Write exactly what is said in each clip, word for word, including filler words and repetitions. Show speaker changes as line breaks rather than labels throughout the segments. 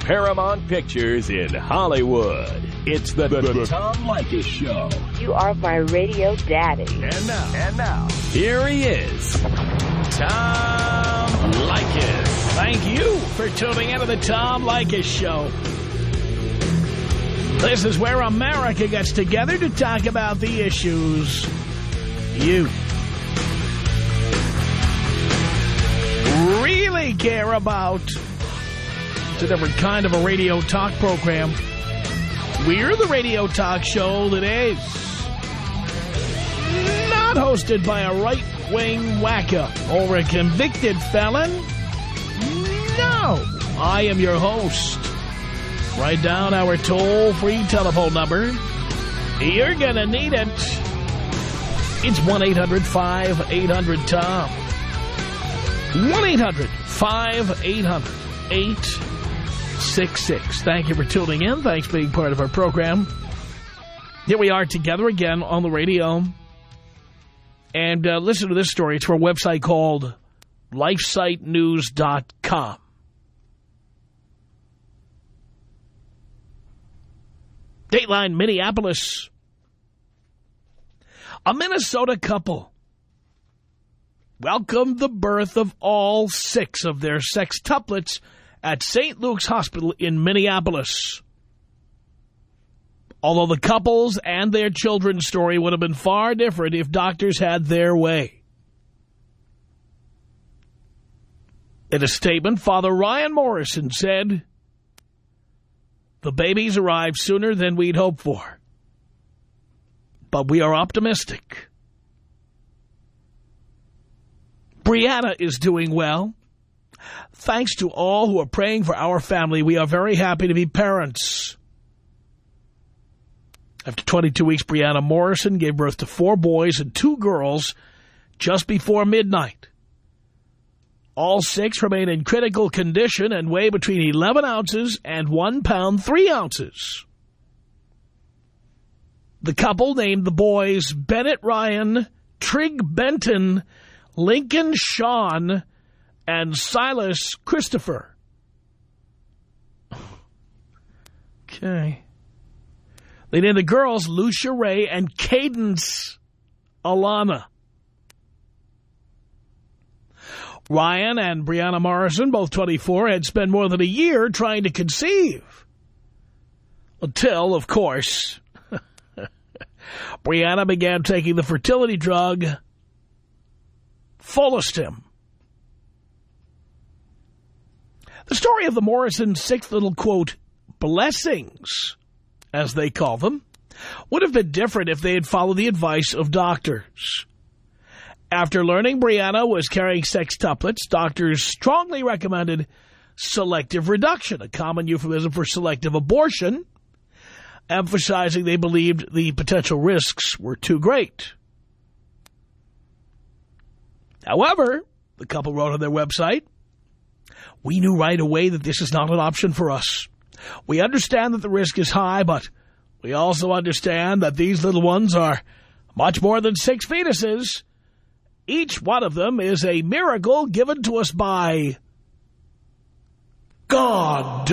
Paramount Pictures in Hollywood. It's the, the, the Tom Leykis Show.
You are my radio daddy.
And now, and now, here he is, Tom Leykis.
Thank you for tuning into the Tom Leykis Show. This is where America gets together to talk about the issues you really care about. It's a different kind of a radio talk program. We're the radio talk show that is not hosted by a right-wing wacko or a convicted felon. No, I am your host. Write down our toll-free telephone number. You're gonna need it. It's one eight hundred five eight hundred Tom. one eight hundred five eight hundred eight six six. Thank you for tuning in. Thanks for being part of our program. Here we are together again on the radio. And uh, listen to this story. It's from a website called lifesite news dot com. Dateline Minneapolis. A Minnesota couple welcomed the birth of all six of their sextuplets at Saint Luke's Hospital in Minneapolis. Although the couple's and their children's story would have been far different if doctors had their way. In a statement, Father Ryan Morrison said, "The babies arrived sooner than we'd hoped for, but we are optimistic. Brianna is doing well. Thanks to all who are praying for our family, we are very happy to be parents." After twenty-two weeks, Brianna Morrison gave birth to four boys and two girls just before midnight. All six remain in critical condition and weigh between eleven ounces and one pound, three ounces. The couple named the boys Bennett Ryan, Trig Benton, Lincoln Sean, and Silas Christopher. Okay. They named the girls Lucia Ray and Cadence Alana. Ryan and Brianna Morrison, both twenty-four, had spent more than a year trying to conceive. Until, of course, Brianna began taking the fertility drug Follistim. The story of the Morrisons' six little, quote, blessings, as they call them, would have been different if they had followed the advice of doctors. After learning Brianna was carrying sextuplets, doctors strongly recommended selective reduction, a common euphemism for selective abortion, emphasizing they believed the potential risks were too great. However, the couple wrote on their website, "We knew right away that this is not an option for us. We understand that the risk is high, but we also understand that these little ones are much more than six fetuses. Each one of them is a miracle given to us by God."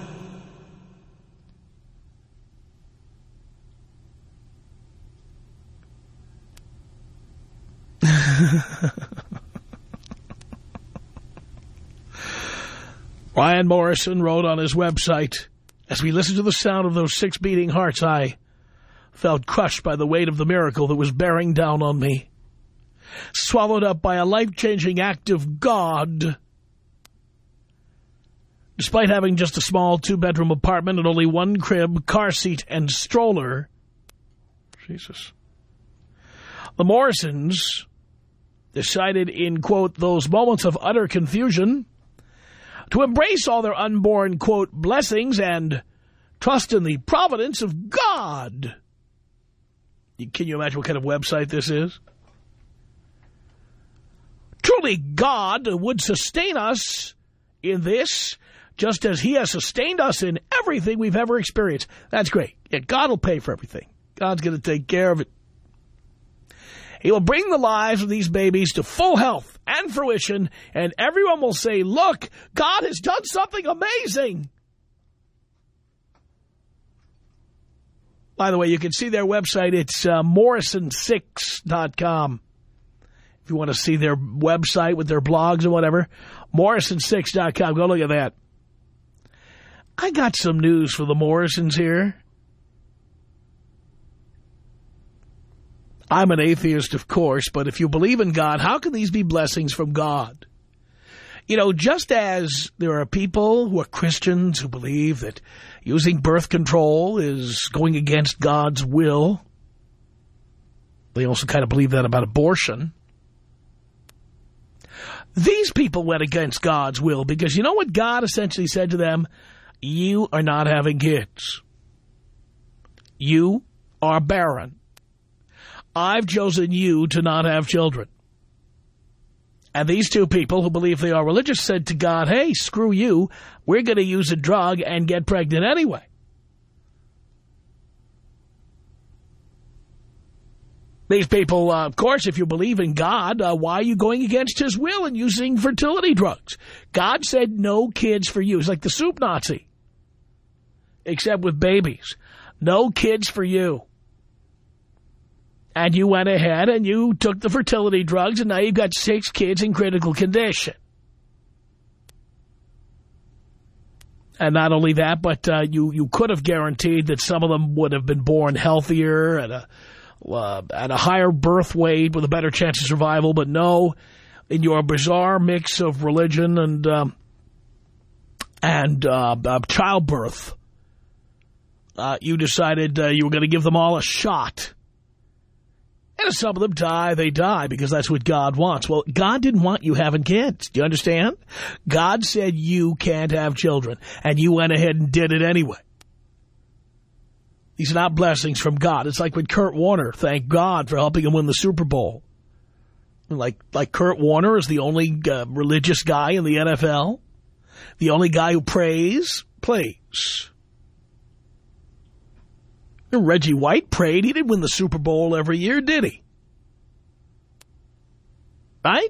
Ryan Morrison wrote on his website, "As we listened to the sound of those six beating hearts, I felt crushed by the weight of the miracle that was bearing down on me. Swallowed up by a life-changing act of God. Despite having just a small two-bedroom apartment and only one crib, car seat, and stroller," Jesus, "the Morrisons decided in, quote, those moments of utter confusion to embrace all their unborn, quote, blessings and trust in the providence of God." Can you imagine what kind of website this is? "Truly, God would sustain us in this, just as he has sustained us in everything we've ever experienced." That's great. Yeah, God will pay for everything. God's going to take care of it. "He will bring the lives of these babies to full health and fruition, and everyone will say, look, God has done something amazing." By the way, you can see their website. It's uh, Morrison six dot com. If you want to see their website with their blogs and whatever, Morrison six dot com. Go look at that. I got some news for the Morrisons here. I'm an atheist, of course, but if you believe in God, how can these be blessings from God? You know, just as there are people who are Christians who believe that using birth control is going against God's will, they also kind of believe that about abortion. These people went against God's will because you know what God essentially said to them? You are not having kids. You are barren. I've chosen you to not have children. And these two people who believe they are religious said to God, hey, screw you. We're going to use a drug and get pregnant anyway. These people, uh, of course, if you believe in God, uh, why are you going against his will and using fertility drugs? God said no kids for you. It's like the soup Nazi, except with babies. No kids for you. And you went ahead and you took the fertility drugs, and now you've got six kids in critical condition. And not only that, but uh, you, you could have guaranteed that some of them would have been born healthier at a, uh, at a higher birth weight with a better chance of survival. But no, in your bizarre mix of religion and, um, and uh, uh, childbirth, uh, you decided uh, you were going to give them all a shot. And if some of them die, they die because that's what God wants. Well, God didn't want you having kids. Do you understand? God said you can't have children, and you went ahead and did it anyway. These are not blessings from God. It's like when Kurt Warner, thank God for helping him win the Super Bowl. Like, like Kurt Warner is the only uh, religious guy in the N F L, the only guy who prays, plays. Reggie White prayed. He didn't win the Super Bowl every year, did he? Right?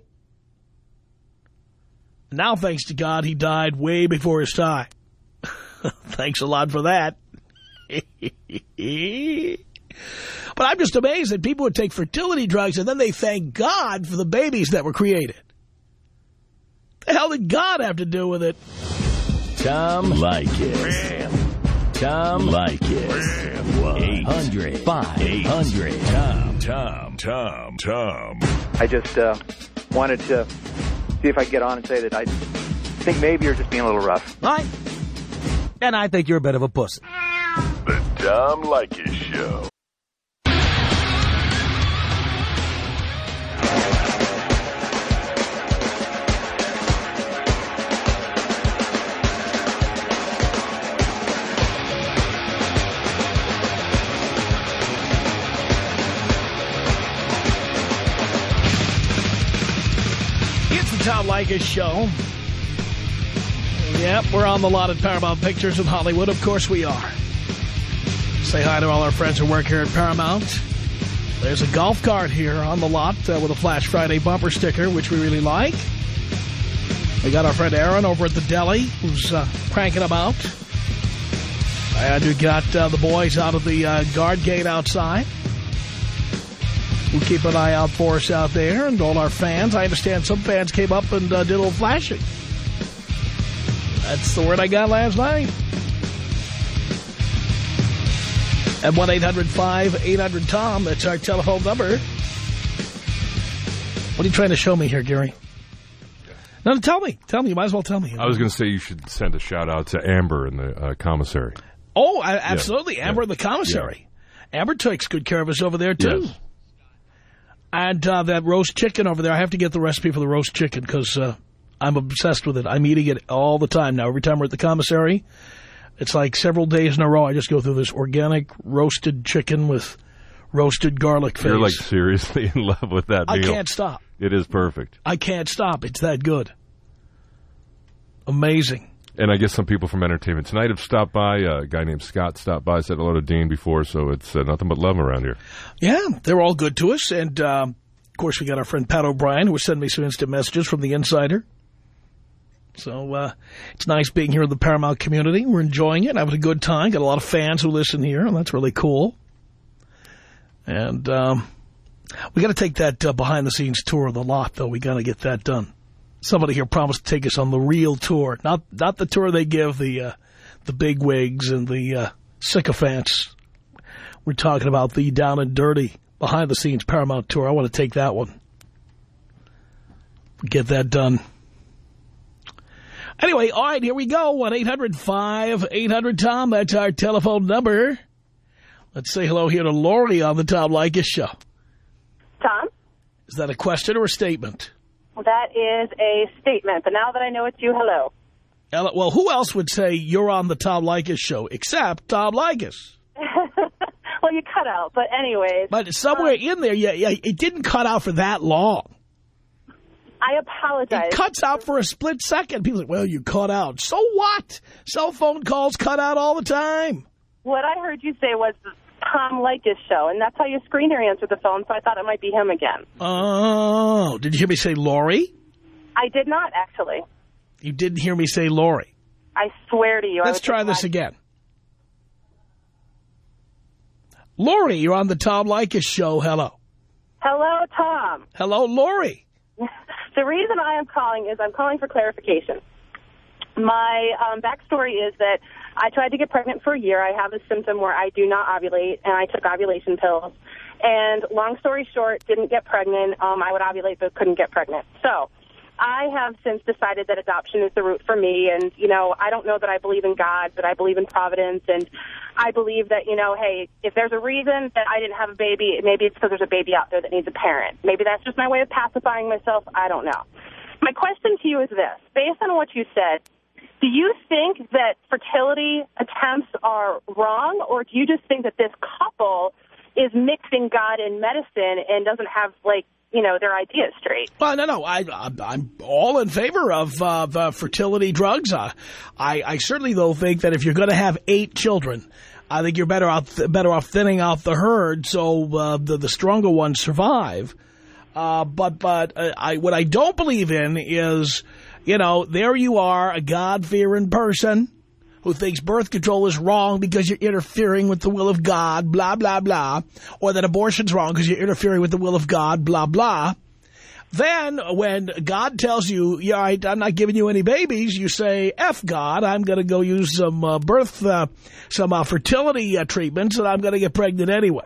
Now, thanks to God, he died way before his time. Thanks a lot for that. But I'm just amazed that people would take fertility drugs and then they thank God for the babies that were created. The hell did God have to do with it?
Tom Leykis. Tom Leykis. eight hundred, five hundred, Tom, Tom, Tom, Tom.
I just uh, wanted to see if I could get on and say that I think maybe you're just being a little rough.
All right. And I think you're a bit of a pussy.
The Tom Leykis Show.
Tom Leykis Show. Yep, we're on the lot at Paramount Pictures in Hollywood. Of course we are. Say hi to all our friends who work here at Paramount. There's a golf cart here on the lot uh, with a Flash Friday bumper sticker, which we really like. We got our friend Aaron over at the deli, who's uh, cranking them out. And we got uh, the boys out of the uh, guard gate outside. We'll keep an eye out for us out there, and all our fans. I understand some fans came up and uh, did a little flashing. That's the word I got last night. At one eight hundred, five eight hundred, Tom, that's our telephone number. What are you trying to show me here, Gary? No, tell me. Tell me. You might as well tell me.
I was going to say you should send a shout-out to Amber in the uh, commissary.
Oh, I, absolutely.
Yeah.
Amber
yeah.
in the commissary.
Yeah.
Amber takes good care of us over there, too.
Yes.
And uh, that roast chicken over there, I have to get the recipe for the roast chicken because uh, I'm obsessed with it. I'm eating it all the time now. Every time we're at the commissary, it's like several days in a row, I just go through this organic roasted chicken with roasted garlic face.
You're like seriously in love with that
I
meal.
can't stop.
It is perfect.
I can't stop. It's that good. Amazing.
And I guess some people from Entertainment Tonight have stopped by. Uh, a guy named Scott stopped by, said hello to Dean before, so it's uh, nothing but love around here.
Yeah, they're all good to us. And, um, of course, we got our friend Pat O'Brien, who was sending me some instant messages from the Insider. So uh, it's nice being here in the Paramount community. We're enjoying it, having a good time. Got a lot of fans who listen here, and that's really cool. And um, we got to take that uh, behind-the-scenes tour of the lot, though. We got to get that done. Somebody here promised to take us on the real tour, not not the tour they give the uh, the bigwigs and the uh, sycophants. We're talking about the down and dirty behind-the-scenes Paramount tour. I want to take that one. Get that done. Anyway, all right, here we go. one eight hundred five eight hundred Tom. That's our telephone number. Let's say hello here to Lori on the Tom Leykis Show.
Tom?
Is that a question or a statement?
That is a statement, but now that I know it's you, hello.
Well, who else would say you're on the Tom Leykis Show except Tom Leykis?
Well, you cut out, but anyways.
But somewhere um, in there, yeah, yeah, it didn't cut out for that long.
I apologize.
It cuts out for a split second. People say, well, you cut out. So what? Cell phone calls cut out all the time.
What I heard you say was the Tom Leykis Show, and that's how your screener answered the phone, so I thought it might be him again.
Oh, did you hear me say Lori?
I did not, actually.
You didn't hear me say Lori?
I swear to you.
Let's try this again. Lori, you're on the Tom Leykis Show. Hello.
Hello, Tom.
Hello, Lori.
The reason I am calling is I'm calling for clarification. My um, backstory is that I tried to get pregnant for a year. I have a symptom where I do not ovulate, and I took ovulation pills. And long story short, didn't get pregnant. Um, I would ovulate but couldn't get pregnant. So I have since decided that adoption is the route for me. And, you know, I don't know that I believe in God, but I believe in providence. And I believe that, you know, hey, if there's a reason that I didn't have a baby, maybe it's because there's a baby out there that needs a parent. Maybe that's just my way of pacifying myself. I don't know. My question to you is this. Based on what you said, do you think that fertility attempts are wrong, or do you just think that this couple is mixing God and medicine and doesn't have, like, you know, their ideas straight?
Well, no, no. I, I'm all in favor of uh, the fertility drugs. Uh, I, I certainly, though, think that if you're going to have eight children, I think you're better off, better off thinning out the herd so uh, the, the stronger ones survive. Uh, but but uh, I, what I don't believe in is, you know, there you are, a God-fearing person who thinks birth control is wrong because you're interfering with the will of God, blah, blah, blah, or that abortion's wrong because you're interfering with the will of God, blah, blah. Then when God tells you, yeah, all right, I'm not giving you any babies, you say, F God, I'm going to go use some uh, birth, uh, some uh, fertility uh, treatments, and I'm going to get pregnant anyway.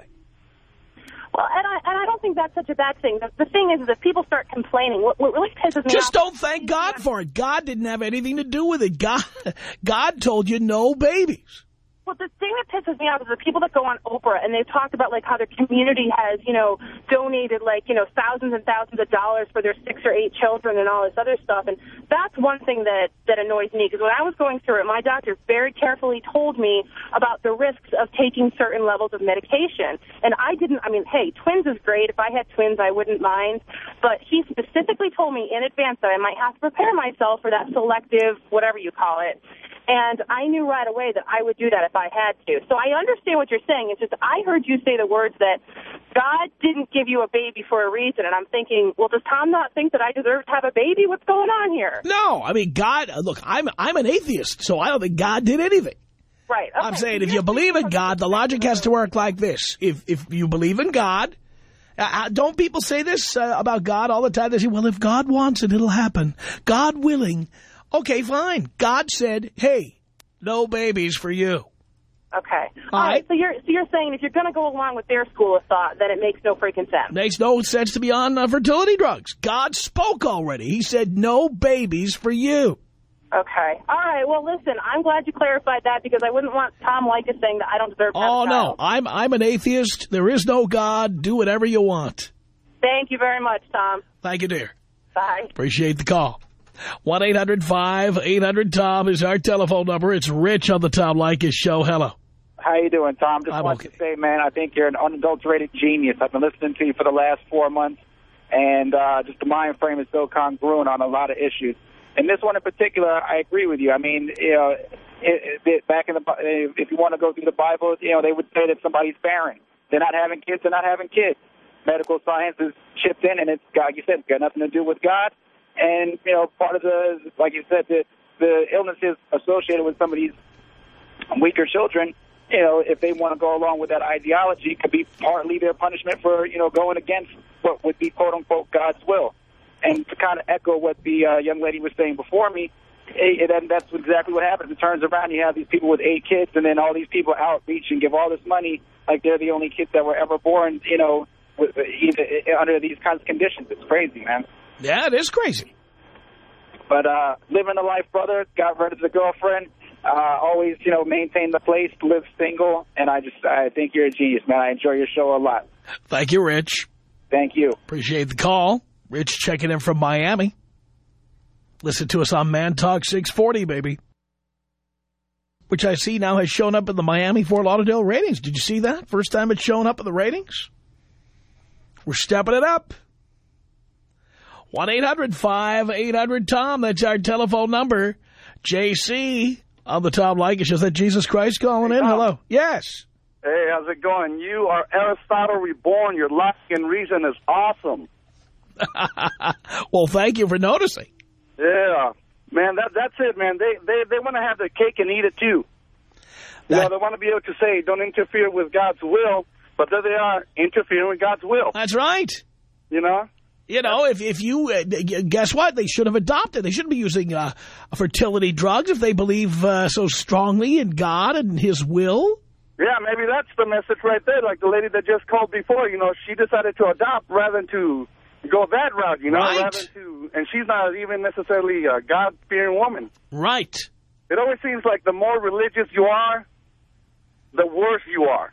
Well, and I, and I don't think that's such a bad thing. The, the thing is, is if people start complaining, what, what really pisses me off...
Just don't thank God for it. God didn't have anything to do with it. God, God told you no babies.
Well, the thing that pisses me off is the people that go on Oprah and they've talked about, like, how their community has, you know, donated, like, you know, thousands and thousands of dollars for their six or eight children and all this other stuff. And that's one thing that, that annoys me, because when I was going through it, my doctor very carefully told me about the risks of taking certain levels of medication. And I didn't, I mean, hey, twins is great. If I had twins, I wouldn't mind. But he specifically told me in advance that I might have to prepare myself for that selective, whatever you call it. And I knew right away that I would do that if I had to. So I understand what you're saying. It's just I heard you say the words that God didn't give you a baby for a reason. And I'm thinking, well, does Tom not think that I deserve to have a baby? What's going on here?
No, I mean, God, look, I'm, I'm an atheist, so I don't think God did anything.
Right. Okay.
I'm saying if you believe in God, the logic has to work like this. If, if you believe in God, uh, don't people say this uh, about God all the time? They say, well, if God wants it, it'll happen. God willing. Okay, fine. God said, hey, no babies for you.
Okay.
All,
All right.
right.
So you're so you're saying if you're going to go along with their school of thought, then it makes no freaking sense.
Makes no sense to be on uh, fertility drugs. God spoke already. He said no babies for you.
Okay. All right. Well, listen, I'm glad you clarified that because I wouldn't want Tom Leykis saying that I don't deserve to have
Oh,
a
no.
child.
I'm, I'm an atheist. There is no God. Do whatever you want.
Thank you very much, Tom.
Thank you, dear.
Bye.
Appreciate the call. one eight hundred five eight hundred Tom is our telephone number. It's Rich on the Tom Leykis Show. Hello.
How you doing, Tom? Just
I'm
wanted
okay.
to say, man, I think you're an unadulterated genius. I've been listening to you for the last four months, and uh, just the mind frame is so congruent on a lot of issues. And this one in particular, I agree with you. I mean, you know, it, it, back in the, if you want to go through the Bible, you know, they would say that somebody's barren. They're not having kids. They're not having kids. Medical science has chipped in, and it's, like you said, it's got nothing to do with God. And, you know, part of the, like you said, the, the illnesses associated with some of these weaker children you know, if they want to go along with that ideology, it could be partly their punishment for, you know, going against what would be, quote-unquote, God's will. And to kind of echo what the uh, young lady was saying before me, it, it, that's exactly what happens. It turns around, you have these people with eight kids, and then all these people outreach and give all this money like they're the only kids that were ever born, you know, with, either, under these kinds of conditions. It's crazy, man.
Yeah, it is crazy.
But uh, living the life, brother, got rid of the girlfriend, uh, always, you know, maintain the place, live single, and I just, I think you're a genius, man. I enjoy your show a lot.
Thank you, Rich.
Thank you.
Appreciate the call. Rich checking in from Miami. Listen to us on Man Talk six forty, baby. Which I see now has shown up in the Miami Fort Lauderdale ratings. Did you see that? First time it's shown up in the ratings. We're stepping it up. one eight hundred five eight hundred Tom. That's our telephone number. J C on the Tom Leykis. Is that Jesus Christ calling in? Hello. Yes.
Hey, how's it going? You are Aristotle reborn. Your logic and reason is awesome.
Well, thank you for noticing.
Yeah. Man, that that's it, man. They they, they want to have the cake and eat it, too.
That,
you know, they want to be able to say, don't interfere with God's will, but there they are, interfering with God's will.
That's right.
You know?
You know, if, if you, uh, guess what? They should have adopted. They shouldn't be using uh, fertility drugs if they believe uh, so strongly in God and His will.
Yeah, maybe that's the message right there. Like the lady that just called before, you know, she decided to adopt rather than to go that route, you know,
right.
rather than to, and she's not even necessarily a God-fearing woman.
Right.
It always seems like the more religious you are, the worse you are.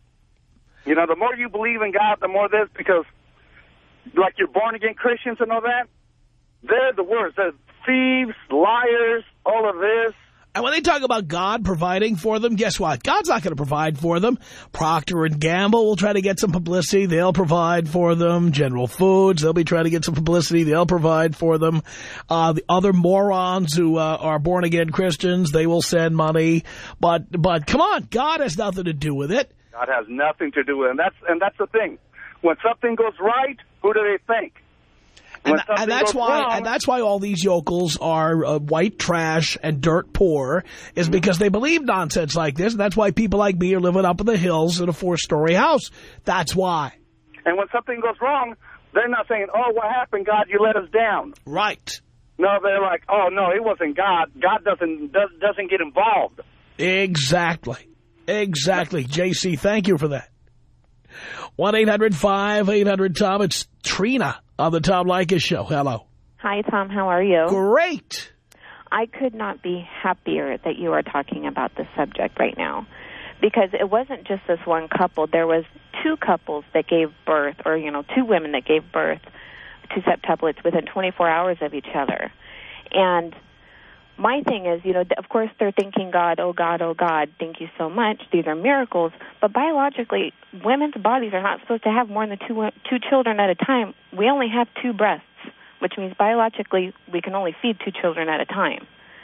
You know, the more you believe in God, the more this, because like you're born-again Christians and all that, they're the worst. They're thieves, liars, all of this.
And when they talk about God providing for them, guess what? God's not going to provide for them. Procter and Gamble will try to get some publicity. They'll provide for them. General Foods, they'll be trying to get some publicity. They'll provide for them. Uh, the other morons who uh, are born-again Christians, they will send money. But, but come on, God has nothing to do with it.
God has nothing to do with it. And that's, and that's the thing. When something goes right, who do they think?
And, and that's why
wrong,
and that's why all these yokels are uh, white trash and dirt poor, is because they believe nonsense like this. And that's why people like me are living up in the hills in a four-story house. That's why.
And when something goes wrong, they're not saying, oh, what happened, God, you let us down.
Right.
No, they're like, oh, no, it wasn't God. God doesn't does, doesn't get involved.
Exactly. Exactly. J C, thank you for that. one eight hundred five eight hundred Tom. It's Trina on the Tom Leykis Show. Hello.
Hi, Tom. How are you?
Great.
I could not be happier that you are talking about this subject right now, because it wasn't just this one couple. There was two couples that gave birth, or, you know, two women that gave birth to septuplets within twenty-four hours of each other. And my thing is, you know, of course they're thanking God, oh, God, oh, God, thank you so much. These are miracles. But biologically, women's bodies are not supposed to have more than two two children at a time. We only have two breasts, which means biologically we can only feed two children at a time.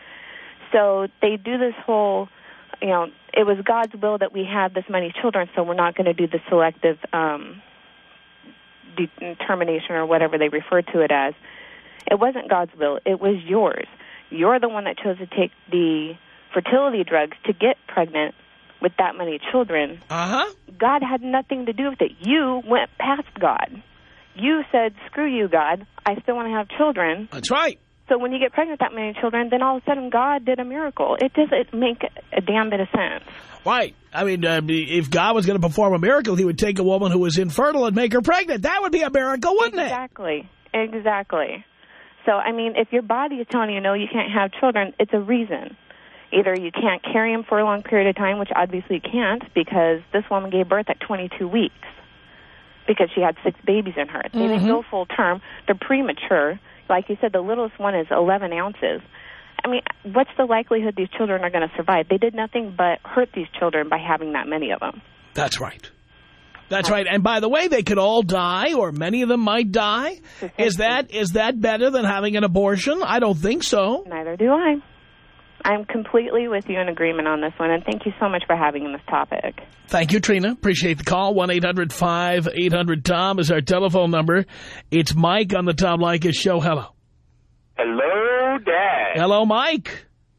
So they do this whole, you know, it was God's will that we have this many children, so we're not going to do the selective um, determination or whatever they refer to it as. It wasn't God's will. It was yours. You're the one that chose to take the fertility drugs to get pregnant with that many children.
Uh-huh.
God had nothing to do with it. You went past God. You said, screw you, God. I still want to have children.
That's right.
So when you get pregnant with that many children, then all of a sudden God did a miracle. It doesn't make a damn bit of sense.
Right. I mean, uh, if God was going to perform a miracle, He would take a woman who was infertile and make her pregnant. That would be a miracle, wouldn't
exactly. it? Exactly. Exactly. So, I mean, if your body is telling you, no, you can't have children, it's a reason. Either you can't carry them for a long period of time, which obviously you can't, because this woman gave birth at twenty-two weeks because she had six babies in her. They mm-hmm. didn't go full term. They're premature. Like you said, the littlest one is eleven ounces. I mean, what's the likelihood these children are going to survive? They did nothing but hurt these children by having that many of them.
That's right. That's right. And by the way, they could all die, or many of them might die. Is that is that better than having an abortion? I don't think so.
Neither do I. I'm completely with you in agreement on this one, and thank you so much for having this topic.
Thank you, Trina. Appreciate the call. one eight hundred five eight hundred Tom is our telephone number. It's Mike on the Tom Leykis Show. Hello.
Hello, Dad.
Hello, Mike.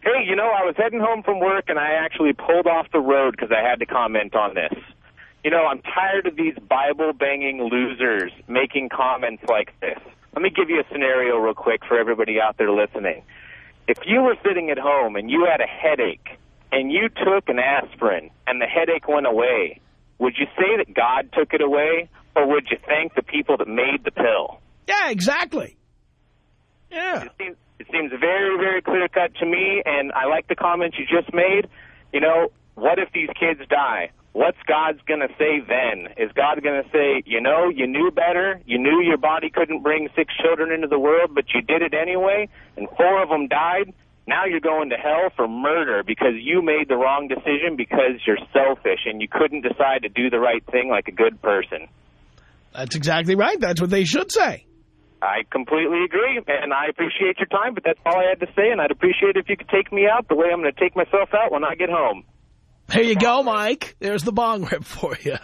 Hey, you know, I was heading home from work, and I actually pulled off the road because I had to comment on this. You know, I'm tired of these Bible-banging losers making comments like this. Let me give you a scenario real quick for everybody out there listening. If you were sitting at home and you had a headache and you took an aspirin and the headache went away, would you say that God took it away, or would you thank the people that made the pill?
Yeah, exactly. Yeah.
It seems, it seems very, very clear-cut to me, and I like the comments you just made. You know, what if these kids die? What's God's going to say then? Is God going to say, you know, you knew better, you knew your body couldn't bring six children into the world, but you did it anyway, and four of them died? Now you're going to hell for murder because you made the wrong decision because you're selfish and you couldn't decide to do the right thing like a good person.
That's exactly right. That's what they should say.
I completely agree, and I appreciate your time, but that's all I had to say, and I'd appreciate it if you could take me out the way I'm going to take myself out when I get home.
There you go, Mike. There's the bong rip for you.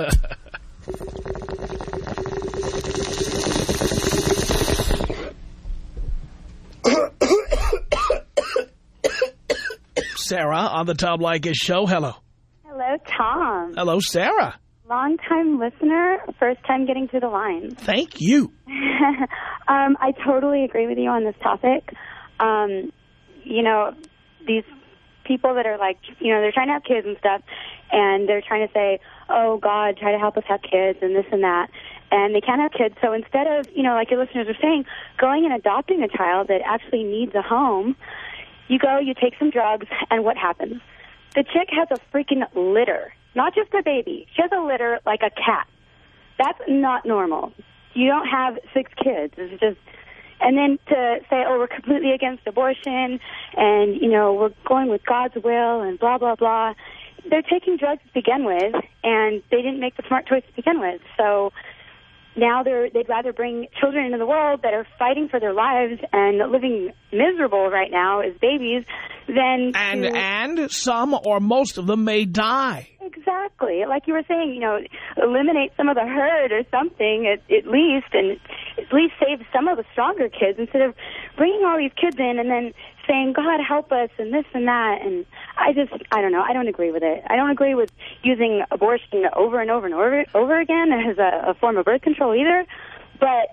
Sarah on the Tom Leykis show. Hello.
Hello, Tom.
Hello, Sarah.
Long-time listener, first time getting to the line.
Thank you.
um, I totally agree with you on this topic. Um, you know, these people that are like, you know, they're trying to have kids and stuff, and they're trying to say, oh, God, try to help us have kids and this and that, and they can't have kids. So instead of, you know, like your listeners are saying, going and adopting a child that actually needs a home, you go, you take some drugs, and what happens? The chick has a freaking litter, not just a baby. She has a litter like a cat. That's not normal. You don't have six kids. It's just... And then to say, oh, we're completely against abortion and, you know, we're going with God's will and blah, blah, blah. They're taking drugs to begin with, and they didn't make the smart choice to begin with. So now they're, they'd rather bring children into the world that are fighting for their lives and living miserable right now as babies than
And,
to...
and some or most of them may die.
Exactly. Like you were saying, you know, eliminate some of the herd or something at, at least, and at least save some of the stronger kids instead of bringing all these kids in and then saying, God, help us, and this and that. And I just, I don't know, I don't agree with it. I don't agree with using abortion over and over and over, over again as a, a form of birth control either. But,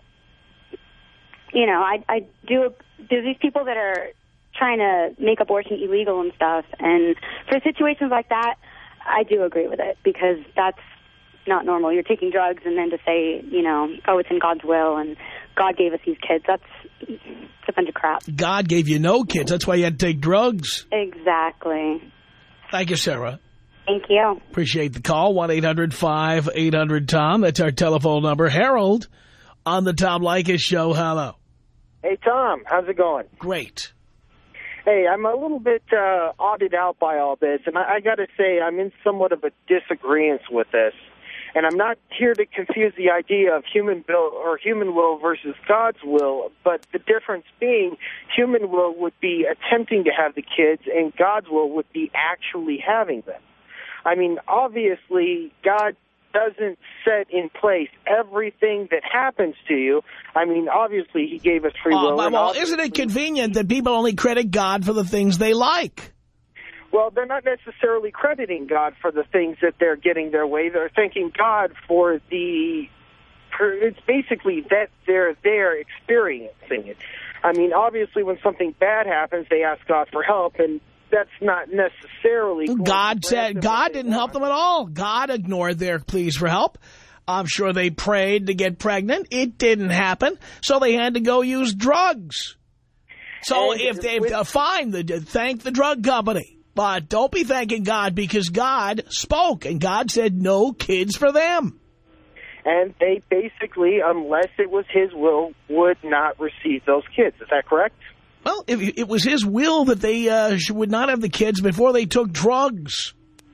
you know, I, I do, there's these people that are trying to make abortion illegal and stuff. And for situations like that, I do agree with it because that's not normal. You're taking drugs and then to say, you know, oh, it's in God's will and God gave us these kids. That's it's a bunch of crap.
God gave you no kids. That's why you had to take drugs.
Exactly.
Thank you, Sarah.
Thank you.
Appreciate the call. one eight hundred five eight hundred Tom. That's our telephone number. Harold on the Tom Leykis show. Hello.
Hey, Tom. How's it going?
Great.
Hey, I'm a little bit uh, odded out by all this, and I, I got to say I'm in somewhat of a disagreement with this. And I'm not here to confuse the idea of human will or human will versus God's will, but the difference being human will would be attempting to have the kids, and God's will would be actually having them. I mean, obviously, God doesn't set in place everything that happens to you. I mean, obviously, he gave us free will.
Oh, well, isn't it convenient that people only credit God for the things they like?
Well, they're not necessarily crediting God for the things that they're getting their way. They're thanking God for the, for it's basically that they're there experiencing it. I mean, obviously, when something bad happens, they ask God for help, and that's not necessarily...
God said God didn't help them at all. God ignored their pleas for help. I'm sure they prayed to get pregnant. It didn't happen, so they had to go use drugs. So and if they uh, fine, the, thank the drug company. But don't be thanking God because God spoke, and God said no kids for them.
And they basically, unless it was his will, would not receive those kids. Is that correct?
Well, if it was his will that they uh, would not have the kids before they took drugs.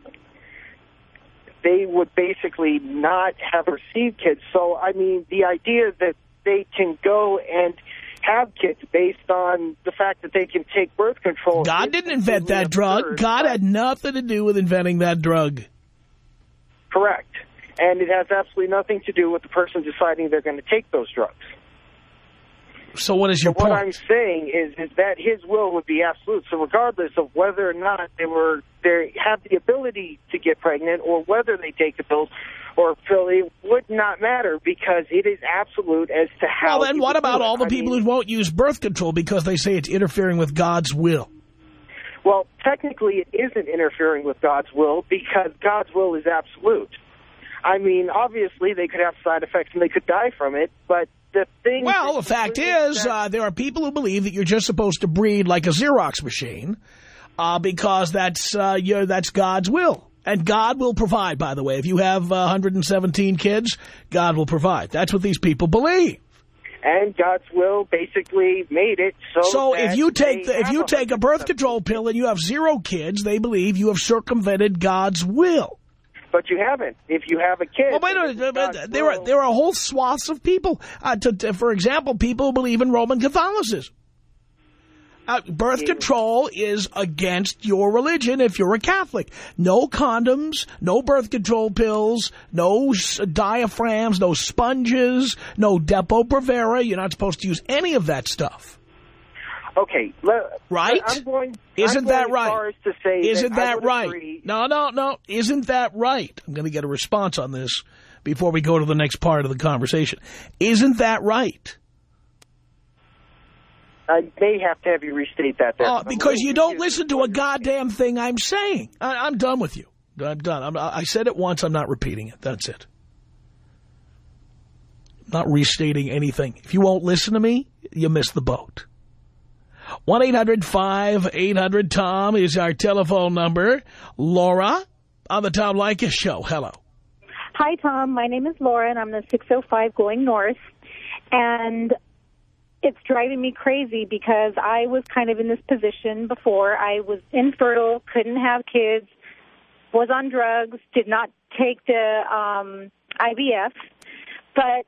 They would basically not have received kids. So, I mean, the idea that they can go and have kids based on the fact that they can take birth control.
God didn't invent that drug. God had nothing to do with inventing that drug.
Correct. And it has absolutely nothing to do with the person deciding they're going to take those drugs.
So what is your
but
point?
What I'm saying is, is that his will would be absolute. So regardless of whether or not they were they have the ability to get pregnant or whether they take the pills or pill, it would not matter because it is absolute as to how.
Well, then what about all the people who won't use birth control because they say it's interfering with God's will?
Well, technically it isn't interfering with God's will because God's will is absolute. I mean, obviously they could have side effects and they could die from it, but the thing...
Well, the fact is, uh, there are people who believe that you're just supposed to breed like a Xerox machine uh, because that's uh, you're, that's God's will. And God will provide, by the way. If you have uh, one hundred seventeen kids, God will provide. That's what these people believe.
And God's will basically made it so.
So
that
if you take the, if you
a
take a birth control pill and you have zero kids, they believe you have circumvented God's will.
But you haven't. If you have a kid,
well, wait a minute. There are there are whole swaths of people. Uh, to, to, for example, people who believe in Roman Catholicism. Uh, birth control is against your religion if you're a Catholic. No condoms, no birth control pills, no diaphragms, no sponges, no Depo-Provera. You're not supposed to use any of that stuff.
Okay. Let,
right?
I'm going,
Isn't
I'm
that
going
right?
As far as to say
Isn't
that,
that right?
Agree.
No, no, no. Isn't that right? I'm going to get a response on this before we go to the next part of the conversation. Isn't that right?
I may have to have you restate that there.
Uh, because you don't listen to a goddamn thing I'm saying. I, I'm done with you. I'm done. I'm, I said it once. I'm not repeating it. That's it. I'm not restating anything. If you won't listen to me, you miss the boat. one eight hundred five eight hundred Tom is our telephone number. Laura on the Tom Leykis Show. Hello.
Hi, Tom. My name is Laura, and I'm the six oh five going north. And it's driving me crazy because I was kind of in this position before. I was infertile, couldn't have kids, was on drugs, did not take the um, I V F. But,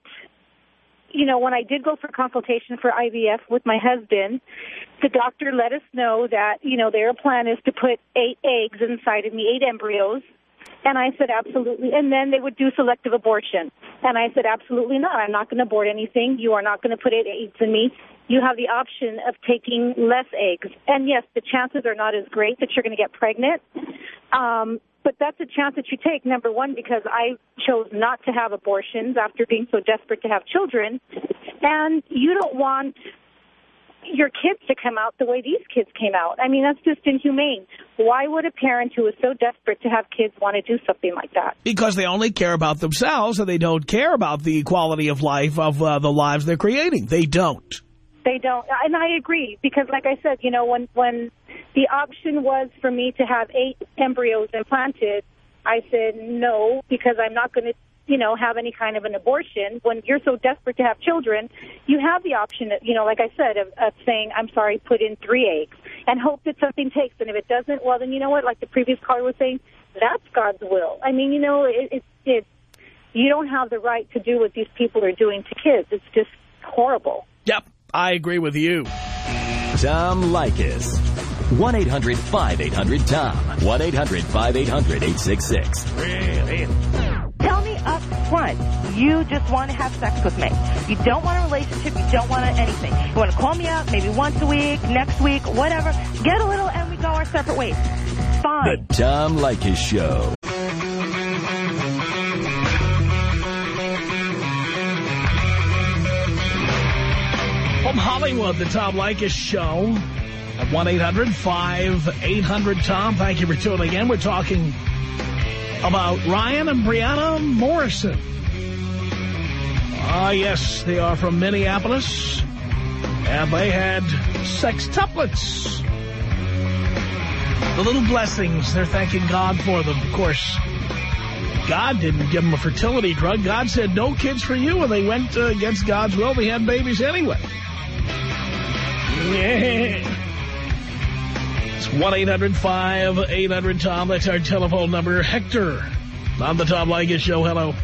you know, when I did go for consultation for I V F with my husband, the doctor let us know that, you know, their plan is to put eight eggs inside of me, eight embryos. And I said, absolutely. And then they would do selective abortion. And I said, absolutely not. I'm not going to abort anything. You are not going to put eight eggs in me. You have the option of taking less eggs. And, yes, the chances are not as great that you're going to get pregnant. Um, but that's a chance that you take, number one, because I chose not to have abortions after being so desperate to have children. And you don't want your kids to come out the way these kids came out. I mean, that's just inhumane. Why would a parent who is so desperate to have kids want to do something like that?
Because they only care about themselves and they don't care about the quality of life of uh, the lives they're creating. They don't.
They don't. And I agree because, like I said, you know, when, when the option was for me to have eight embryos implanted, I said no because I'm not going to, you know, have any kind of an abortion. When you're so desperate to have children, you have the option, of, you know, like I said, of, of saying, I'm sorry, put in three eggs and hope that something takes. And if it doesn't, well, then you know what, like the previous caller was saying, that's God's will. I mean, you know, it, it, it, you don't have the right to do what these people are doing to kids. It's just horrible.
Yep, I agree with you.
Tom Leykis. one eight hundred five eight hundred Tom. one eight hundred five eight hundred eight six six.
Really?
Tell me up front, you just want to have sex with me. You don't want a relationship. You don't want anything. You want to call me out maybe once a week, next week, whatever. Get a little and we go our separate ways. Fine.
The Tom Leykis Show.
From Hollywood, the Tom Leykis Show at one eight hundred five eight hundred Tom. Thank you for tuning in. We're talking about Ryan and Brianna Morrison. Ah, yes, they are from Minneapolis, and they had sextuplets. The little blessings, they're thanking God for them. Of course, God didn't give them a fertility drug. God said, no kids for you, and they went uh, against God's will. They had babies anyway. Yeah. It's one eight hundred five eight hundred Tom. That's our telephone number. Hector on the Tom Leykis Show. Hello.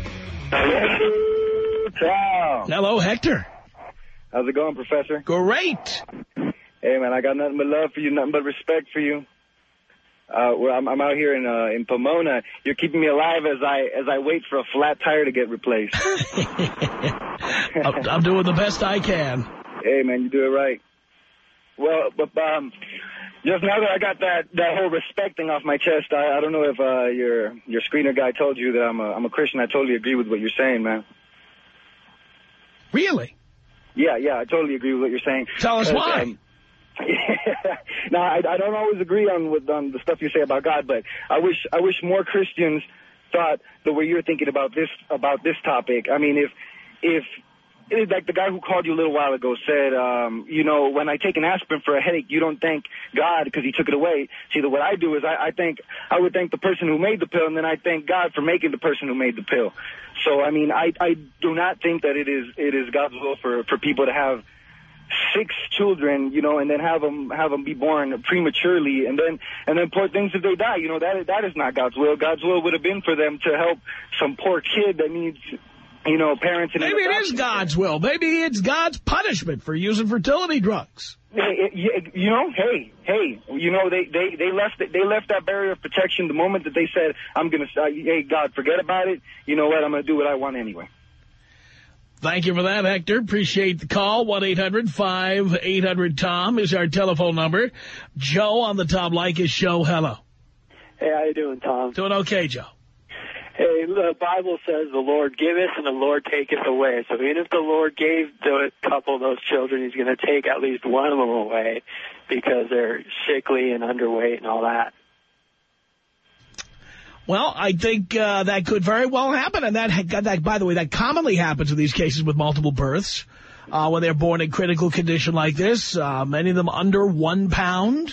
Ciao.
Hello, Hector.
How's it going, Professor?
Great.
Hey, man, I got nothing but love for you, nothing but respect for you. Uh, well, I'm, I'm out here in uh, in Pomona. You're keeping me alive as I as I wait for a flat tire to get replaced.
I'm, I'm doing the best I can.
Hey, man, you do it right. Well, but um, just now that I got that, that whole respect thing off my chest, I, I don't know if uh, your your screener guy told you that I'm a, I'm a Christian. I totally agree with what you're saying, man.
Really?
Yeah, yeah, I totally agree with what you're saying.
Tell us why.
Um, no, I, I don't always agree on with on the stuff you say about God, but I wish I wish more Christians thought the way you're thinking about this about this topic. I mean, if if like the guy who called you a little while ago said, um, you know, when I take an aspirin for a headache, you don't thank God because he took it away. See, what I do is I, I think I would thank the person who made the pill, and then I thank God for making the person who made the pill. So, I mean, I, I do not think that it is it is God's will for, for people to have six children, you know, and then have them have them be born prematurely, and then and then poor things if they die. You know, that that is not God's will. God's will would have been for them to help some poor kid that needs, you know, parents. And
maybe it is God's will. Maybe it's God's punishment for using fertility drugs.
Hey, you know, hey, hey, you know, they they they left they left that barrier of protection the moment that they said, "I'm gonna, uh, hey, God, forget about it. You know what? I'm gonna do what I want anyway."
Thank you for that, Hector. Appreciate the call. one eight hundred five eight hundred Tom is our telephone number. Joe on the Tom Leykis show. Hello.
Hey, how you doing, Tom?
Doing okay, Joe.
Hey, the Bible says the Lord giveth and the Lord taketh away. So even if the Lord gave the couple of those children, he's going to take at least one of them away because they're sickly and underweight and all that.
Well, I think uh, that could very well happen. And that, that, by the way, that commonly happens in these cases with multiple births. Uh, when they're born in critical condition like this, uh, many of them under one pound.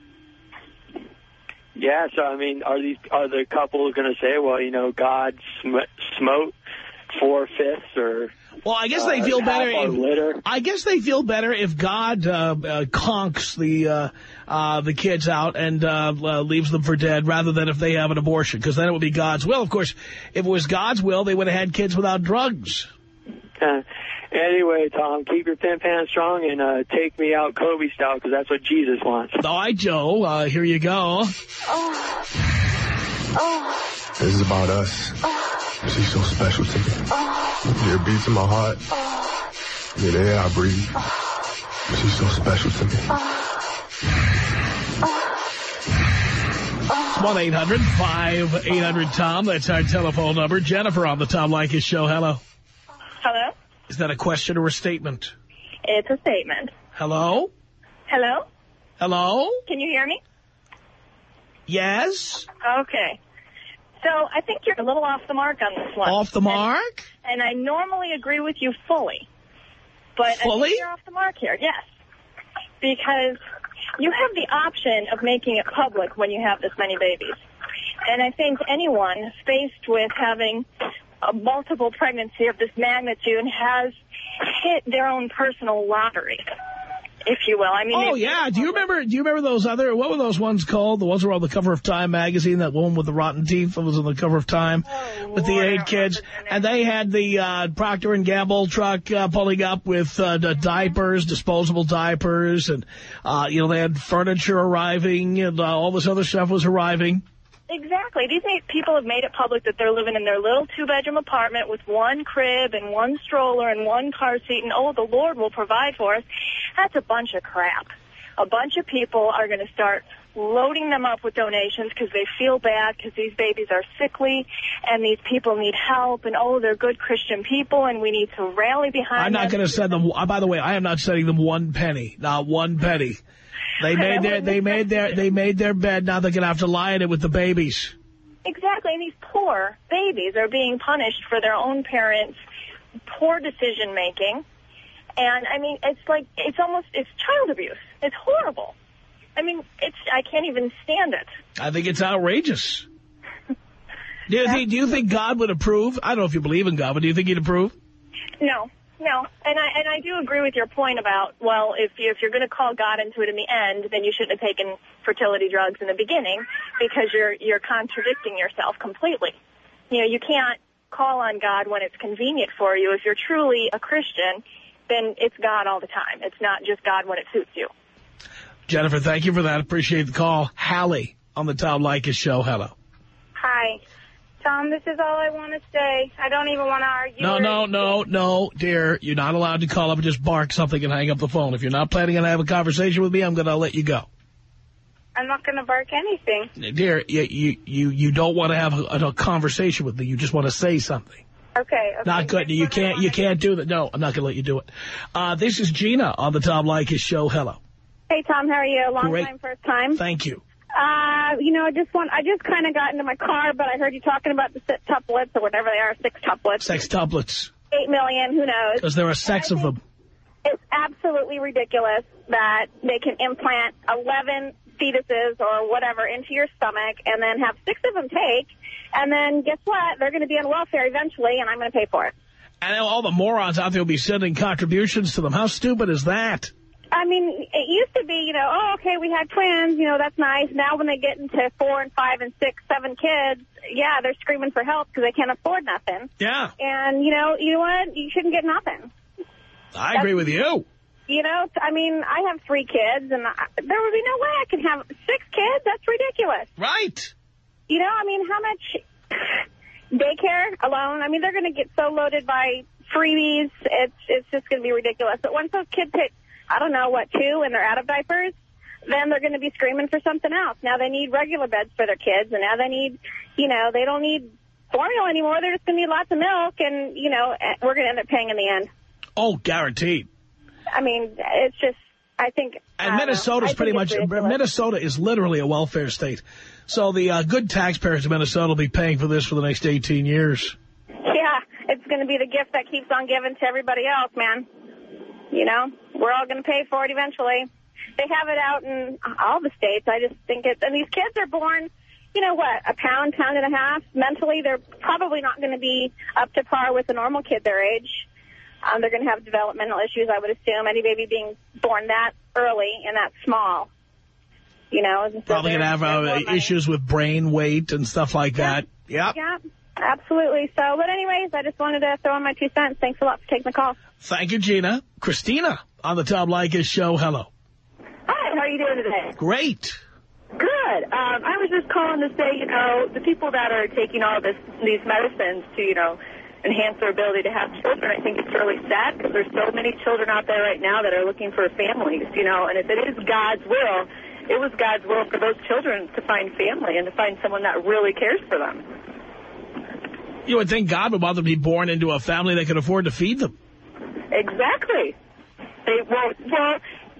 Yeah, so, I mean, are these are the couple going to say, well, you know, God sm smote four-fifths or...
Well, I guess they feel
uh,
better.
If,
I guess they feel better if God uh, uh, conks the uh, uh, the kids out and uh, uh, leaves them for dead, rather than if they have an abortion, because then it would be God's will. Of course, if it was God's will, they would have had kids without drugs.
Uh, anyway, Tom, keep your pin pan strong and uh, take me out Kobe style, because that's what Jesus wants.
All right, Joe. Uh, here you go.
Oh. Oh. This is about us. Oh. She's so special to me. Oh. Your beats in my heart. Oh. Yeah, the air I breathe. Oh. She's so special to me.
It's one eight hundred five eight hundred Tom. That's our telephone number. Jennifer on the Tom Leykis show. Hello.
Hello?
Is that a question or a statement?
It's a statement.
Hello?
Hello?
Hello?
Can you hear me?
Yes.
Okay. So I think you're a little off the mark on this one.
Off the mark?
And, and I normally agree with you fully. But
fully?
I think you're off the mark here, yes. Because you have the option of making it public when you have this many babies. And I think anyone faced with having a multiple pregnancy of this magnitude has hit their own personal lottery, if you will. I mean,
oh yeah. Do you remember? Do you remember those other? What were those ones called? The ones that were on the cover of Time magazine. That woman with the rotten teeth that was on the cover of Time
oh,
with
Lord,
the eight kids, and they had the uh, Procter and Gamble truck uh, pulling up with uh, the diapers, disposable diapers, and uh, you know they had furniture arriving, and uh, all this other stuff was arriving.
Exactly. These people have made it public that they're living in their little two-bedroom apartment with one crib and one stroller and one car seat, and, oh, the Lord will provide for us. That's a bunch of crap. A bunch of people are going to start loading them up with donations because they feel bad because these babies are sickly and these people need help, and, oh, they're good Christian people, and we need to rally behind them.
I'm not going to send them, by the way, I am not sending them one penny, not one penny. They made their they made their they made their bed. Now they're gonna have to lie in it with the babies.
Exactly, and these poor babies are being punished for their own parents' poor decision making. And I mean, it's like it's almost it's child abuse. It's horrible. I mean, it's I can't even stand it.
I think it's outrageous. do you think Do you think God would approve? I don't know if you believe in God, but do you think He'd approve?
No. No, and I and I do agree with your point about, well, if, you, if you're going to call God into it in the end, then you shouldn't have taken fertility drugs in the beginning because you're you're contradicting yourself completely. You know, you can't call on God when it's convenient for you. If you're truly a Christian, then it's God all the time. It's not just God when it suits you.
Jennifer, thank you for that. Appreciate the call. Hallie on the Tom Leykis show. Hello.
Hi. Tom, this is all I want to say. I don't even want to argue.
No, no, no, no, dear. You're not allowed to call up and just bark something and hang up the phone. If you're not planning on having a conversation with me, I'm going to let you go.
I'm not going to bark anything.
Dear, you, you, you, you don't want to have a, a conversation with me. You just want to say something.
Okay. okay.
Not good. You can't, you can't do that. No, I'm not going to let you do it. Uh, this is Gina on the Tom Leykis show. Hello.
Hey, Tom, how are you? Long
Great.
time, first time.
Thank you.
Uh, you know, I just want, I just kind of got into my car, but I heard you talking about the sextuplets or whatever they are, sextuplets.
Sextuplets.
Eight million, who knows?
Because there are sex of them.
It's absolutely ridiculous that they can implant eleven fetuses or whatever into your stomach and then have six of them take, and then guess what? They're going to be on welfare eventually, and I'm going to pay for it.
And all the morons out there will be sending contributions to them. How stupid is that?
I mean, it used to be, you know, oh, okay, we had twins, you know, that's nice. Now when they get into four and five and six, seven kids, yeah, they're screaming for help because they can't afford nothing.
Yeah.
And, you know, you know what? You shouldn't get nothing.
I agree with you.
You know, I mean, I have three kids, and I, there would be no way I could have six kids. That's ridiculous.
Right.
You know, I mean, how much daycare alone? I mean, they're going to get so loaded by freebies. It's, it's just going to be ridiculous. But once those kids hit, I don't know, what, two, and they're out of diapers, then they're going to be screaming for something else. Now they need regular beds for their kids, and now they need, you know, they don't need formula anymore. They're just going to need lots of milk, and, you know, we're going to end up paying in the end.
Oh, guaranteed.
I mean, it's just, I think...
And Minnesota's pretty much, Minnesota is literally a welfare state. So the uh, good taxpayers of Minnesota will be paying for this for the next eighteen years.
Yeah, it's going to be the gift that keeps on giving to everybody else, man. You know, we're all going to pay for it eventually. They have it out in all the states. I just think it's, and these kids are born, you know what, a pound, pound and a half. Mentally, they're probably not going to be up to par with a normal kid their age. Um, they're going to have developmental issues, I would assume. Any baby being born that early and that small, you know. So
probably going to have uh, issues with brain weight and stuff like
yeah.
that. Yep.
Yeah, absolutely. So, but anyways, I just wanted to throw in my two cents. Thanks a lot for taking the call.
Thank you, Gina. Christina on the Tom Leykis show. Hello.
Hi, how are you doing today?
Great.
Good. Um, I was just calling to say, you know, the people that are taking all this these medicines to, you know, enhance their ability to have children, I think it's really sad because there's so many children out there right now that are looking for families, you know, and if it is God's will, it was God's will for those children to find family and to find someone that really cares for them.
You would think God would want them to be born into a family that could afford to feed them.
Exactly. They well, well,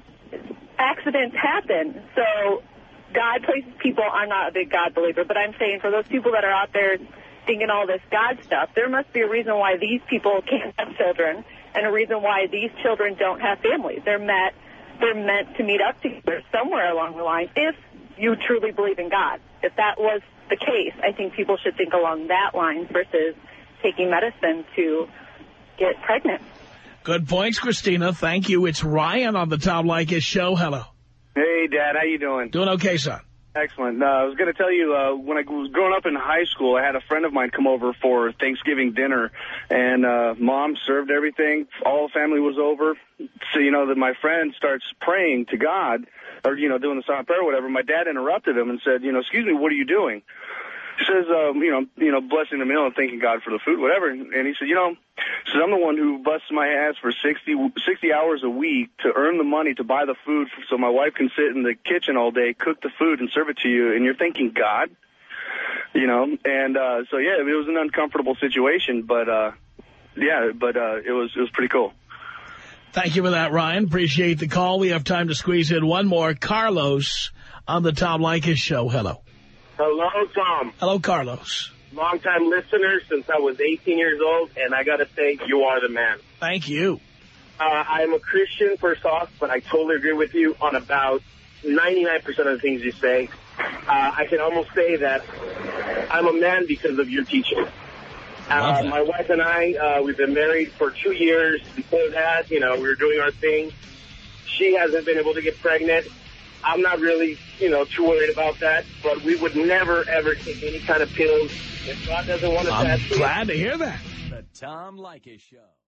accidents happen, so God places people. I'm not a big God believer, but I'm saying for those people that are out there thinking all this God stuff, there must be a reason why these people can't have children and a reason why these children don't have families. They're met, they're meant to meet up together somewhere along the line if you truly believe in God. If that was the case, I think people should think along that line versus taking medicine to get pregnant.
Good points, Christina. Thank you. It's Ryan on the Tom Leykis show. Hello.
Hey, Dad. How you doing?
Doing okay, son.
Excellent. Uh, I was going to tell you, uh, when I was growing up in high school, I had a friend of mine come over for Thanksgiving dinner, and uh, Mom served everything. All the family was over. So, you know, that my friend starts praying to God, or, you know, doing the silent prayer or whatever. My dad interrupted him and said, you know, excuse me, what are you doing? He says, um, you know, you know, blessing the meal and thanking God for the food, whatever. And he said, you know, says I'm the one who busts my ass for sixty, sixty hours a week to earn the money to buy the food so my wife can sit in the kitchen all day, cook the food, and serve it to you. And you're thanking God, you know. And uh, so, yeah, it was an uncomfortable situation. But, uh, yeah, but uh, it was it was pretty cool.
Thank you for that, Ryan. Appreciate the call. We have time to squeeze in one more. Carlos on the Tom Leykis show. Hello.
Hello, Tom.
Hello, Carlos.
Long-time listener since I was eighteen years old, and I got to say, you are the man.
Thank you.
Uh, I'm a Christian, first off, but I totally agree with you on about ninety-nine percent of the things you say. Uh, I can almost say that I'm a man because of your teaching. Uh, my wife and I, uh, we've been married for two years. Before that, you know, we were doing our thing. She hasn't been able to get pregnant. I'm not really, you know, too worried about that, but we would never, ever take any kind of pills. If God doesn't want us to have
I'm glad to hear that.
The Tom Leykis Show.